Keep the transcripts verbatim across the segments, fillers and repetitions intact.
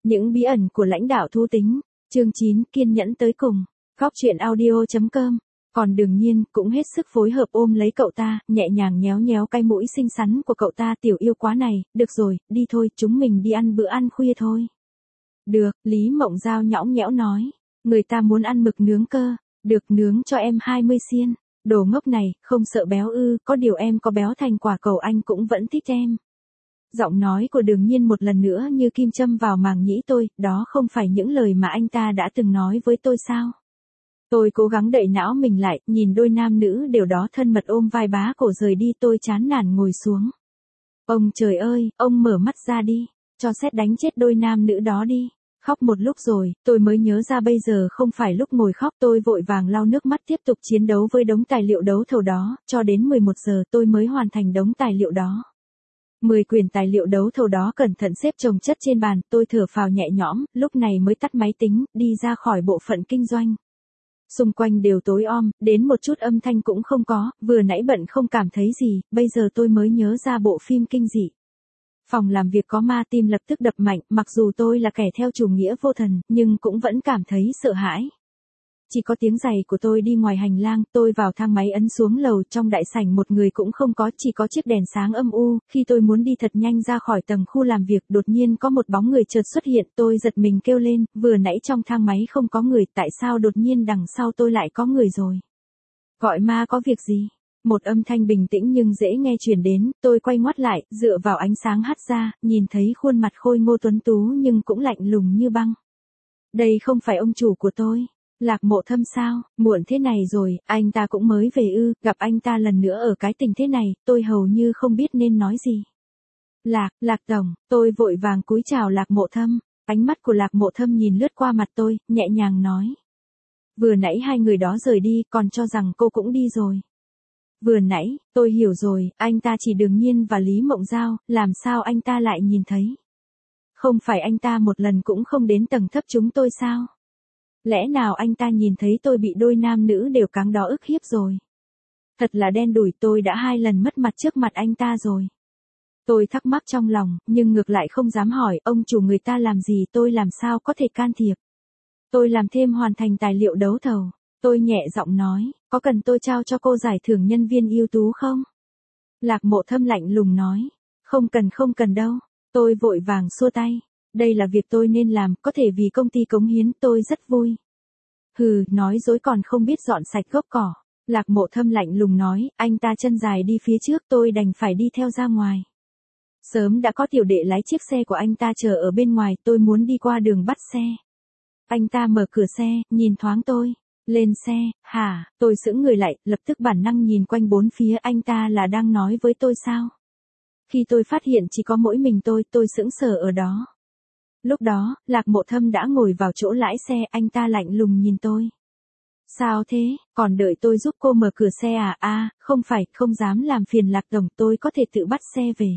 Những bí ẩn của lãnh đạo thú tính. Chương chín, kiên nhẫn tới cùng. Góc truyện audio chấm com. Còn Đường Nhiên cũng hết sức phối hợp ôm lấy cậu ta, nhẹ nhàng nhéo nhéo cái mũi xinh xắn của cậu ta. Tiểu yêu quá này, được rồi, đi thôi, chúng mình đi ăn bữa ăn khuya thôi. Được, Lý Mộng Giao nhõng nhẽo nói. Người ta muốn ăn mực nướng cơ. Được, nướng cho em hai mươi xiên. Đồ ngốc này, không sợ béo ư, có điều em có béo thành quả cầu anh cũng vẫn thích em. Giọng nói của Đường Nhiên một lần nữa như kim châm vào màng nhĩ tôi, đó không phải những lời mà anh ta đã từng nói với tôi sao? Tôi cố gắng đậy não mình lại, nhìn đôi nam nữ đều đó thân mật ôm vai bá cổ rời đi, tôi chán nản ngồi xuống. Ông trời ơi, ông mở mắt ra đi, cho sét đánh chết đôi nam nữ đó đi. Khóc một lúc rồi, tôi mới nhớ ra bây giờ không phải lúc ngồi khóc, tôi vội vàng lau nước mắt tiếp tục chiến đấu với đống tài liệu đấu thầu đó, cho đến mười một giờ tôi mới hoàn thành đống tài liệu đó. mười quyển tài liệu đấu thầu đó cẩn thận xếp chồng chất trên bàn, tôi thở phào nhẹ nhõm, lúc này mới tắt máy tính, đi ra khỏi bộ phận kinh doanh. Xung quanh đều tối om, đến một chút âm thanh cũng không có, vừa nãy bận không cảm thấy gì, bây giờ tôi mới nhớ ra bộ phim kinh dị. Phòng làm việc có ma, tim lập tức đập mạnh, mặc dù tôi là kẻ theo chủ nghĩa vô thần, nhưng cũng vẫn cảm thấy sợ hãi. Chỉ có tiếng giày của tôi đi ngoài hành lang, tôi vào thang máy ấn xuống lầu, trong đại sảnh một người cũng không có, chỉ có chiếc đèn sáng âm u. Khi tôi muốn đi thật nhanh ra khỏi tầng khu làm việc, đột nhiên có một bóng người chợt xuất hiện, tôi giật mình kêu lên, vừa nãy trong thang máy không có người, tại sao đột nhiên đằng sau tôi lại có người rồi? Gọi ma có việc gì? Một âm thanh bình tĩnh nhưng dễ nghe truyền đến, tôi quay ngoắt lại, dựa vào ánh sáng hắt ra, nhìn thấy khuôn mặt khôi ngô tuấn tú nhưng cũng lạnh lùng như băng. Đây không phải ông chủ của tôi. Lạc Mộ Thâm sao? Muộn thế này rồi, anh ta cũng mới về ư? Gặp anh ta lần nữa ở cái tình thế này, tôi hầu như không biết nên nói gì. Lạc, Lạc Tổng, tôi vội vàng cúi chào Lạc Mộ Thâm. Ánh mắt của Lạc Mộ Thâm nhìn lướt qua mặt tôi, nhẹ nhàng nói. Vừa nãy hai người đó rời đi, còn cho rằng cô cũng đi rồi. Vừa nãy, tôi hiểu rồi, anh ta chỉ Đường Nhiên và Lý Mộng Giao, làm sao anh ta lại nhìn thấy? Không phải anh ta một lần cũng không đến tầng thấp chúng tôi sao? Lẽ nào anh ta nhìn thấy tôi bị đôi nam nữ đều cáng đó ức hiếp rồi? Thật là đen đủi, tôi đã hai lần mất mặt trước mặt anh ta rồi. Tôi thắc mắc trong lòng, nhưng ngược lại không dám hỏi, ông chủ người ta làm gì tôi làm sao có thể can thiệp. Tôi làm thêm hoàn thành tài liệu đấu thầu. Tôi nhẹ giọng nói, có cần tôi trao cho cô giải thưởng nhân viên ưu tú không? Lạc Mộ Thâm lạnh lùng nói, không cần không cần đâu. Tôi vội vàng xua tay. Đây là việc tôi nên làm, có thể vì công ty cống hiến, tôi rất vui. Hừ, nói dối còn không biết dọn sạch gốc cỏ. Lạc Mộ Thâm lạnh lùng nói, anh ta chân dài đi phía trước, tôi đành phải đi theo ra ngoài. Sớm đã có tiểu đệ lái chiếc xe của anh ta chờ ở bên ngoài, tôi muốn đi qua đường bắt xe. Anh ta mở cửa xe, nhìn thoáng tôi. Lên xe, hả, tôi sững người lại, lập tức bản năng nhìn quanh bốn phía, anh ta là đang nói với tôi sao? Khi tôi phát hiện chỉ có mỗi mình tôi, tôi sững sờ ở đó. Lúc đó, Lạc Mộ Thâm đã ngồi vào chỗ lái xe, anh ta lạnh lùng nhìn tôi. Sao thế, còn đợi tôi giúp cô mở cửa xe à? À, không phải, không dám làm phiền Lạc Tổng, tôi có thể tự bắt xe về.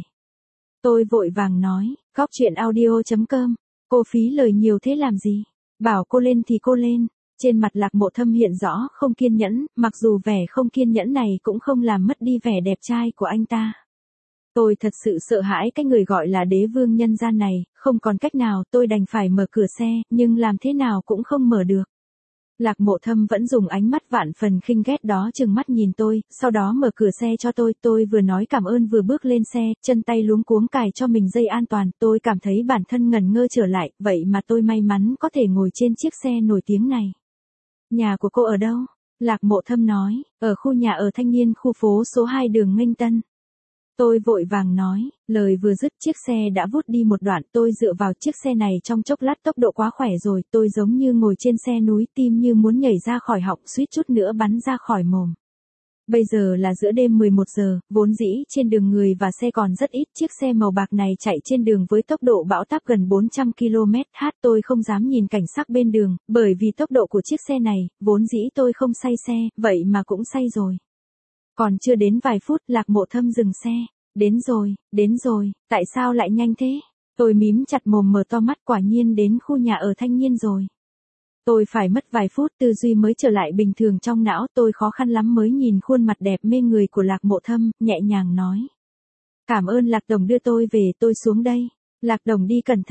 Tôi vội vàng nói, góc truyện audio chấm com, cô phí lời nhiều thế làm gì? Bảo cô lên thì cô lên. Trên mặt Lạc Mộ Thâm hiện rõ không kiên nhẫn, mặc dù vẻ không kiên nhẫn này cũng không làm mất đi vẻ đẹp trai của anh ta. Tôi thật sự sợ hãi cái người gọi là đế vương nhân gian này, không còn cách nào tôi đành phải mở cửa xe, nhưng làm thế nào cũng không mở được. Lạc Mộ Thâm vẫn dùng ánh mắt vạn phần khinh ghét đó trừng mắt nhìn tôi, sau đó mở cửa xe cho tôi, tôi vừa nói cảm ơn vừa bước lên xe, chân tay luống cuống cài cho mình dây an toàn, tôi cảm thấy bản thân ngẩn ngơ trở lại, vậy mà tôi may mắn có thể ngồi trên chiếc xe nổi tiếng này. Nhà của cô ở đâu? Lạc Mộ Thâm nói, ở khu nhà ở Thanh Niên khu phố số hai đường Nghênh Tân. Tôi vội vàng nói, lời vừa dứt chiếc xe đã vút đi một đoạn, tôi dựa vào chiếc xe này trong chốc lát tốc độ quá khỏe rồi, tôi giống như ngồi trên xe núi, tim như muốn nhảy ra khỏi họng, suýt chút nữa bắn ra khỏi mồm. Bây giờ là giữa đêm mười một giờ, vốn dĩ trên đường người và xe còn rất ít, chiếc xe màu bạc này chạy trên đường với tốc độ bão táp gần bốn trăm ki lô mét h, tôi không dám nhìn cảnh sắc bên đường, bởi vì tốc độ của chiếc xe này, vốn dĩ tôi không say xe, vậy mà cũng say rồi. Còn chưa đến vài phút, Lạc Mộ Thâm dừng xe. Đến rồi, đến rồi, tại sao lại nhanh thế? Tôi mím chặt mồm mở to mắt, quả nhiên đến khu nhà ở Thanh Niên rồi. Tôi phải mất vài phút tư duy mới trở lại bình thường trong não, tôi khó khăn lắm mới nhìn khuôn mặt đẹp mê người của Lạc Mộ Thâm, nhẹ nhàng nói. Cảm ơn Lạc Đồng đưa tôi về, tôi xuống đây. Lạc Đồng đi cẩn thận.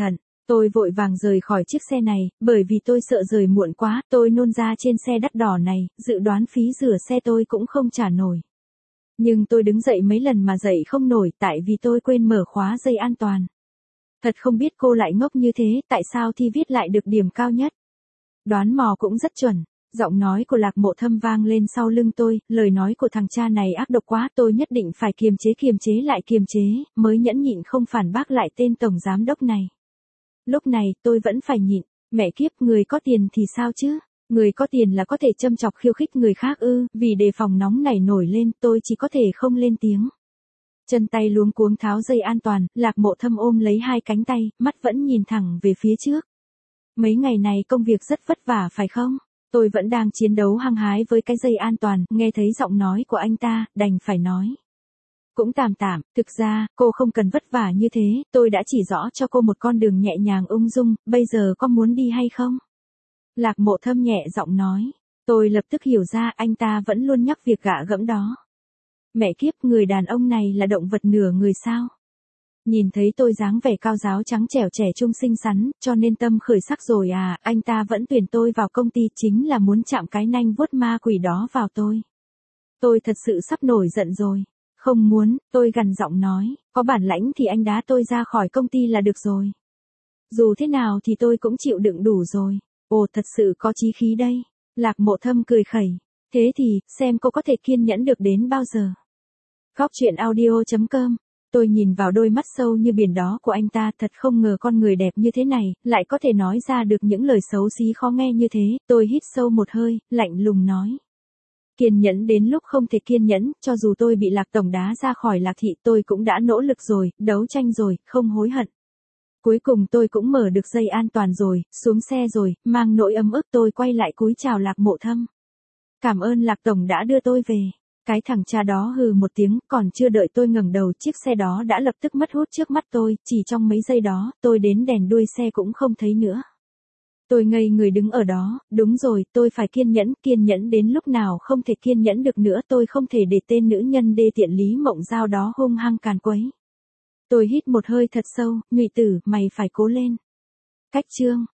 Tôi vội vàng rời khỏi chiếc xe này, bởi vì tôi sợ rời muộn quá, tôi nôn ra trên xe đắt đỏ này, dự đoán phí rửa xe tôi cũng không trả nổi. Nhưng tôi đứng dậy mấy lần mà dậy không nổi tại vì tôi quên mở khóa dây an toàn. Thật không biết cô lại ngốc như thế, tại sao thi viết lại được điểm cao nhất. Đoán mò cũng rất chuẩn. Giọng nói của Lạc Mộ Thâm vang lên sau lưng tôi, lời nói của thằng cha này ác độc quá, tôi nhất định phải kiềm chế kiềm chế lại kiềm chế, mới nhẫn nhịn không phản bác lại tên tổng giám đốc này. Lúc này, tôi vẫn phải nhịn, mẹ kiếp, người có tiền thì sao chứ? Người có tiền là có thể châm chọc khiêu khích người khác ư, vì đề phòng nóng này nổi lên, tôi chỉ có thể không lên tiếng. Chân tay luống cuống tháo dây an toàn, Lạc Mộ Thâm ôm lấy hai cánh tay, mắt vẫn nhìn thẳng về phía trước. Mấy ngày này công việc rất vất vả phải không? Tôi vẫn đang chiến đấu hăng hái với cái dây an toàn, nghe thấy giọng nói của anh ta, đành phải nói. Cũng tạm tạm, thực ra, cô không cần vất vả như thế, tôi đã chỉ rõ cho cô một con đường nhẹ nhàng ung dung, bây giờ có muốn đi hay không? Lạc Mộ Thâm nhẹ giọng nói. Tôi lập tức hiểu ra anh ta vẫn luôn nhắc việc gạ gẫm đó. Mẹ kiếp, người đàn ông này là động vật nửa người sao? Nhìn thấy tôi dáng vẻ cao giáo trắng trẻo trẻ trung xinh xắn, cho nên tâm khởi sắc rồi à, anh ta vẫn tuyển tôi vào công ty chính là muốn chạm cái nanh vuốt ma quỷ đó vào tôi. Tôi thật sự sắp nổi giận rồi. Không muốn, tôi gằn giọng nói, có bản lãnh thì anh đá tôi ra khỏi công ty là được rồi. Dù thế nào thì tôi cũng chịu đựng đủ rồi. Ồ, thật sự có chí khí đây. Lạc Mộ Thâm cười khẩy. Thế thì, xem cô có thể kiên nhẫn được đến bao giờ. Góc truyện audio chấm com. Tôi nhìn vào đôi mắt sâu như biển đó của anh ta, thật không ngờ con người đẹp như thế này, lại có thể nói ra được những lời xấu xí khó nghe như thế. Tôi hít sâu một hơi, lạnh lùng nói. Kiên nhẫn đến lúc không thể kiên nhẫn, cho dù tôi bị Lạc tổng đá ra khỏi Lạc thị, tôi cũng đã nỗ lực rồi, đấu tranh rồi, không hối hận. Cuối cùng tôi cũng mở được dây an toàn rồi, xuống xe rồi, mang nỗi ấm ức tôi quay lại cúi chào Lạc Mộ Thâm. Cảm ơn Lạc tổng đã đưa tôi về. Cái thằng cha đó hừ một tiếng, còn chưa đợi tôi ngẩng đầu, chiếc xe đó đã lập tức mất hút trước mắt tôi, chỉ trong mấy giây đó, tôi đến đèn đuôi xe cũng không thấy nữa. Tôi ngây người đứng ở đó, đúng rồi, tôi phải kiên nhẫn, kiên nhẫn đến lúc nào không thể kiên nhẫn được nữa, tôi không thể để tên nữ nhân đê tiện Lý Mộng Giao đó hung hăng càn quấy. Tôi hít một hơi thật sâu, nhụy tử, mày phải cố lên. Cách chương.